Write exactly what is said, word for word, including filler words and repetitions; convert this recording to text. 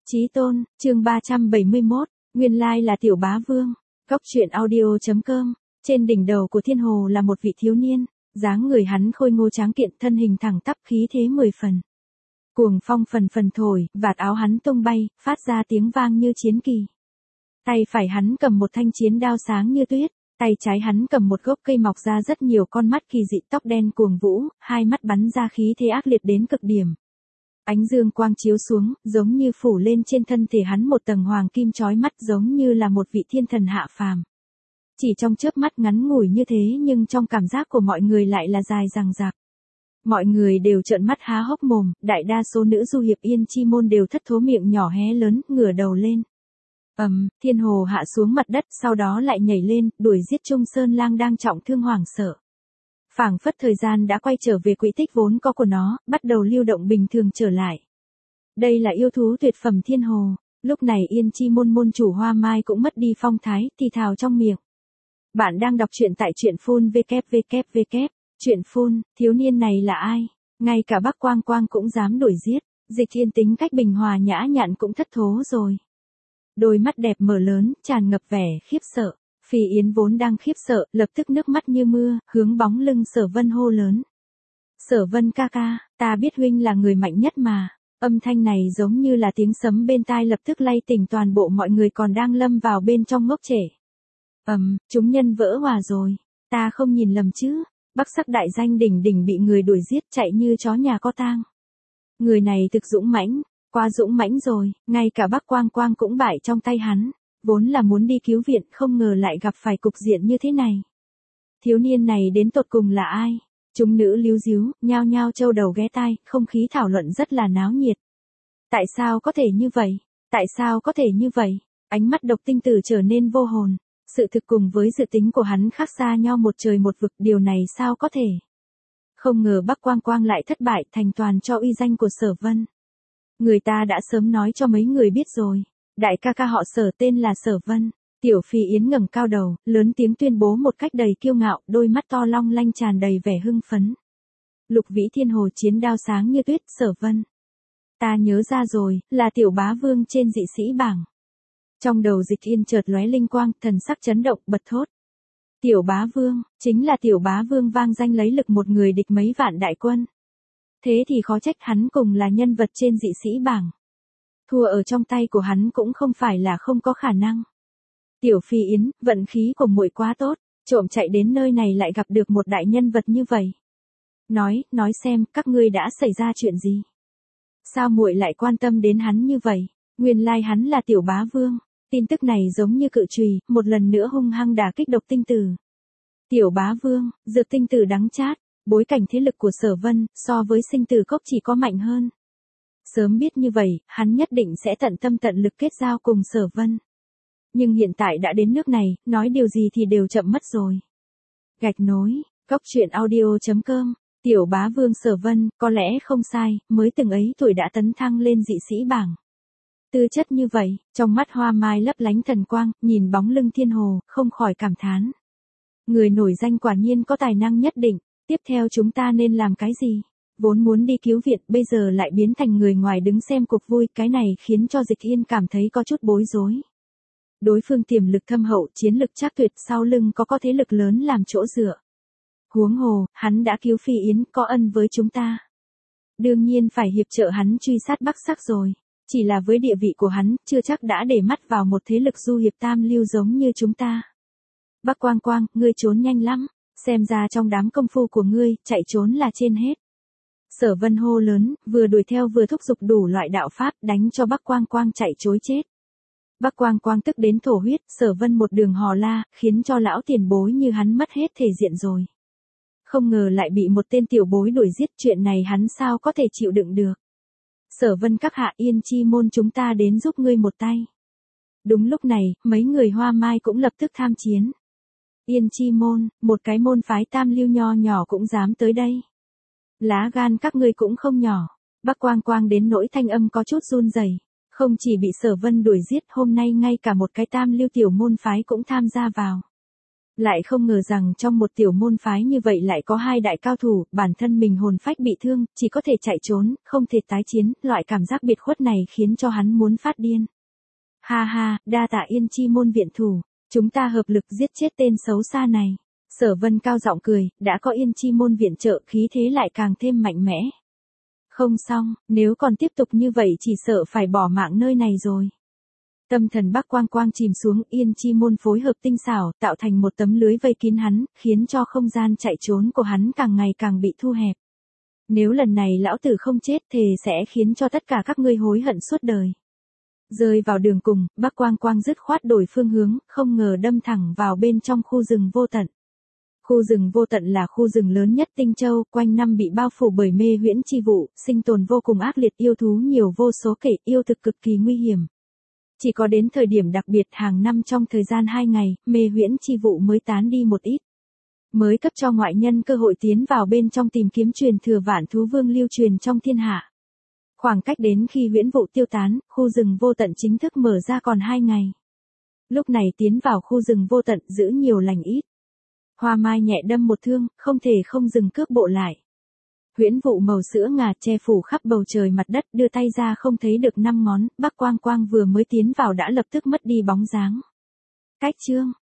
Chí tôn, chương ba trăm bảy mươi mốt, nguyên lai là Tiểu Bá Vương. Góc truyện audio chấm com. Trên đỉnh đầu của Thiên Hồ là một vị thiếu niên, dáng người hắn khôi ngô tráng kiện, thân hình thẳng tắp, khí thế mười phần. Cuồng phong phần phần thổi, vạt áo hắn tung bay, phát ra tiếng vang như chiến kỳ. Tay phải hắn cầm một thanh chiến đao sáng như tuyết, tay trái hắn cầm một gốc cây mọc ra rất nhiều con mắt kỳ dị, tóc đen cuồng vũ, hai mắt bắn ra khí thế ác liệt đến cực điểm. Ánh dương quang chiếu xuống, giống như phủ lên trên thân thể hắn một tầng hoàng kim chói mắt, giống như là một vị thiên thần hạ phàm. Chỉ trong chớp mắt ngắn ngủi như thế nhưng trong cảm giác của mọi người lại là dài dằng dặc. Mọi người đều trợn mắt há hốc mồm, đại đa số nữ du hiệp Yên Chi Môn đều thất thố, miệng nhỏ hé lớn, ngửa đầu lên. Ầm, um, Thiên Hồ hạ xuống mặt đất, sau đó lại nhảy lên, đuổi giết Trung Sơn Lang đang trọng thương hoảng sợ. Phảng phất thời gian đã quay trở về quỹ tích vốn có của nó, bắt đầu lưu động bình thường trở lại. Đây là yêu thú tuyệt phẩm Thiên Hồ. Lúc này Yên Chi Môn môn chủ Hoa Mai cũng mất đi phong thái, thì thào trong miệng. Bạn đang đọc truyện tại truyện phun www. Truyện phun, thiếu niên này là ai? Ngay cả Bắc Quang Quang cũng dám đuổi giết. Dịch Thiên tính cách bình hòa nhã nhặn cũng thất thố rồi. Đôi mắt đẹp mở lớn, tràn ngập vẻ khiếp sợ. Phi Yến vốn đang khiếp sợ, lập tức nước mắt như mưa, hướng bóng lưng Sở Vân hô lớn. Sở Vân ca ca, ta biết huynh là người mạnh nhất mà. Âm thanh này giống như là tiếng sấm bên tai, lập tức lay tỉnh toàn bộ mọi người còn đang lâm vào bên trong ngốc trệ. Ầm, um, chúng nhân vỡ hòa rồi. Ta không nhìn lầm chứ? Bắc sắc đại danh đỉnh đỉnh bị người đuổi giết, chạy như chó nhà có tang. Người này thực dũng mãnh, quá dũng mãnh rồi, ngay cả Bắc Quang Quang cũng bại trong tay hắn. Vốn là muốn đi cứu viện, không ngờ lại gặp phải cục diện như thế này. Thiếu niên này đến tột cùng là ai? Chúng nữ líu díu, nhao nhao châu đầu ghé tai, không khí thảo luận rất là náo nhiệt. Tại sao có thể như vậy? Tại sao có thể như vậy? Ánh mắt Độc Tinh Tử trở nên vô hồn. Sự thực cùng với dự tính của hắn khác xa nhau một trời một vực, điều này sao có thể? Không ngờ Bắc Quang Quang lại thất bại, thành toàn cho uy danh của Sở Vân. Người ta đã sớm nói cho mấy người biết rồi. Đại ca ca họ Sở tên là Sở Vân. Tiểu Phi Yến ngẩng cao đầu, lớn tiếng tuyên bố một cách đầy kiêu ngạo, đôi mắt to long lanh tràn đầy vẻ hưng phấn. Lục Vĩ Thiên Hồ chiến đao sáng như tuyết, Sở Vân. Ta nhớ ra rồi, là Tiểu Bá Vương trên dị sĩ bảng. Trong đầu Dịch Yên chợt lóe linh quang, thần sắc chấn động, bật thốt. Tiểu Bá Vương, chính là Tiểu Bá Vương vang danh lấy lực một người địch mấy vạn đại quân. Thế thì khó trách hắn cùng là nhân vật trên dị sĩ bảng. Thua ở trong tay của hắn cũng không phải là không có khả năng. Tiểu Phi Yến, vận khí của muội quá tốt, trộm chạy đến nơi này lại gặp được một đại nhân vật như vậy. Nói, nói xem, các ngươi đã xảy ra chuyện gì? Sao muội lại quan tâm đến hắn như vậy? Nguyên lai hắn là Tiểu Bá Vương. Tin tức này giống như cự chùy, một lần nữa hung hăng đả kích Độc Tinh Tử. Tiểu Bá Vương, Dược Tinh Tử đắng chát, bối cảnh thế lực của Sở Vân so với Sinh Tử Cốc chỉ có mạnh hơn. Sớm biết như vậy, hắn nhất định sẽ tận tâm tận lực kết giao cùng Sở Vân. Nhưng hiện tại đã đến nước này, nói điều gì thì đều chậm mất rồi. Gạch nối, góc truyện audio chấm com. Tiểu Bá Vương Sở Vân, có lẽ không sai, mới từng ấy tuổi đã tấn thăng lên dị sĩ bảng. Tư chất như vậy, trong mắt Hoa Mai lấp lánh thần quang, nhìn bóng lưng Thiên Hồ, không khỏi cảm thán. Người nổi danh quả nhiên có tài năng nhất định, tiếp theo chúng ta nên làm cái gì? Vốn muốn đi cứu viện, bây giờ lại biến thành người ngoài đứng xem cuộc vui, cái này khiến cho Dịch Yên cảm thấy có chút bối rối. Đối phương tiềm lực thâm hậu, chiến lực chắc tuyệt, sau lưng có có thế lực lớn làm chỗ dựa. Huống hồ, hắn đã cứu Phi Yến, có ân với chúng ta. Đương nhiên phải hiệp trợ hắn truy sát Bắc Sắc rồi. Chỉ là với địa vị của hắn, chưa chắc đã để mắt vào một thế lực du hiệp tam lưu giống như chúng ta. Bắc Quang Quang, ngươi trốn nhanh lắm, xem ra trong đám công phu của ngươi, chạy trốn là trên hết. Sở Vân hô lớn, vừa đuổi theo vừa thúc giục đủ loại đạo pháp, đánh cho Bắc Quang Quang chạy trối chết. Bắc Quang Quang tức đến thổ huyết, Sở Vân một đường hò la, khiến cho lão tiền bối như hắn mất hết thể diện rồi. Không ngờ lại bị một tên tiểu bối đuổi giết, chuyện này hắn sao có thể chịu đựng được. Sở Vân các hạ, Yên Chi Môn chúng ta đến giúp ngươi một tay. Đúng lúc này, mấy người Hoa Mai cũng lập tức tham chiến. Yên Chi Môn, một cái môn phái tam lưu nho nhỏ cũng dám tới đây. Lá gan các ngươi cũng không nhỏ. Bắc Quang Quang đến nỗi thanh âm có chút run rẩy. Không chỉ bị Sở Vân đuổi giết, hôm nay ngay cả một cái tam lưu tiểu môn phái cũng tham gia vào. Lại không ngờ rằng trong một tiểu môn phái như vậy lại có hai đại cao thủ, bản thân mình hồn phách bị thương, chỉ có thể chạy trốn, không thể tái chiến, loại cảm giác biệt khuất này khiến cho hắn muốn phát điên. Ha ha, đa tạ Yên Chi môn viện thủ, chúng ta hợp lực giết chết tên xấu xa này. Sở Vân cao giọng cười, đã có Yên Chi môn viện trợ khí thế lại càng thêm mạnh mẽ. Không xong, nếu còn tiếp tục như vậy chỉ sợ phải bỏ mạng nơi này rồi. Tâm thần Bắc Quang Quang chìm xuống, Yên Chi môn phối hợp tinh xảo, tạo thành một tấm lưới vây kín hắn, khiến cho không gian chạy trốn của hắn càng ngày càng bị thu hẹp. Nếu lần này lão tử không chết thề sẽ khiến cho tất cả các ngươi hối hận suốt đời. Rơi vào đường cùng, Bắc Quang Quang dứt khoát đổi phương hướng, không ngờ đâm thẳng vào bên trong khu rừng vô tận. Khu rừng vô tận là khu rừng lớn nhất Tinh Châu, quanh năm bị bao phủ bởi mê huyễn chi vụ, sinh tồn vô cùng ác liệt, yêu thú nhiều vô số kể, yêu thực cực kỳ nguy hiểm. Chỉ có đến thời điểm đặc biệt hàng năm trong thời gian hai ngày, mê huyễn chi vụ mới tán đi một ít. Mới cấp cho ngoại nhân cơ hội tiến vào bên trong tìm kiếm truyền thừa vạn thú vương lưu truyền trong thiên hạ. Khoảng cách đến khi huyễn vụ tiêu tán, khu rừng vô tận chính thức mở ra còn hai ngày. Lúc này tiến vào khu rừng vô tận giữ nhiều lành ít. Hoa Mai nhẹ đâm một thương, không thể không dừng cước bộ lại. Huyễn vụ màu sữa ngà che phủ khắp bầu trời mặt đất, đưa tay ra không thấy được năm ngón, Bắc Quang Quang vừa mới tiến vào đã lập tức mất đi bóng dáng. Cách chương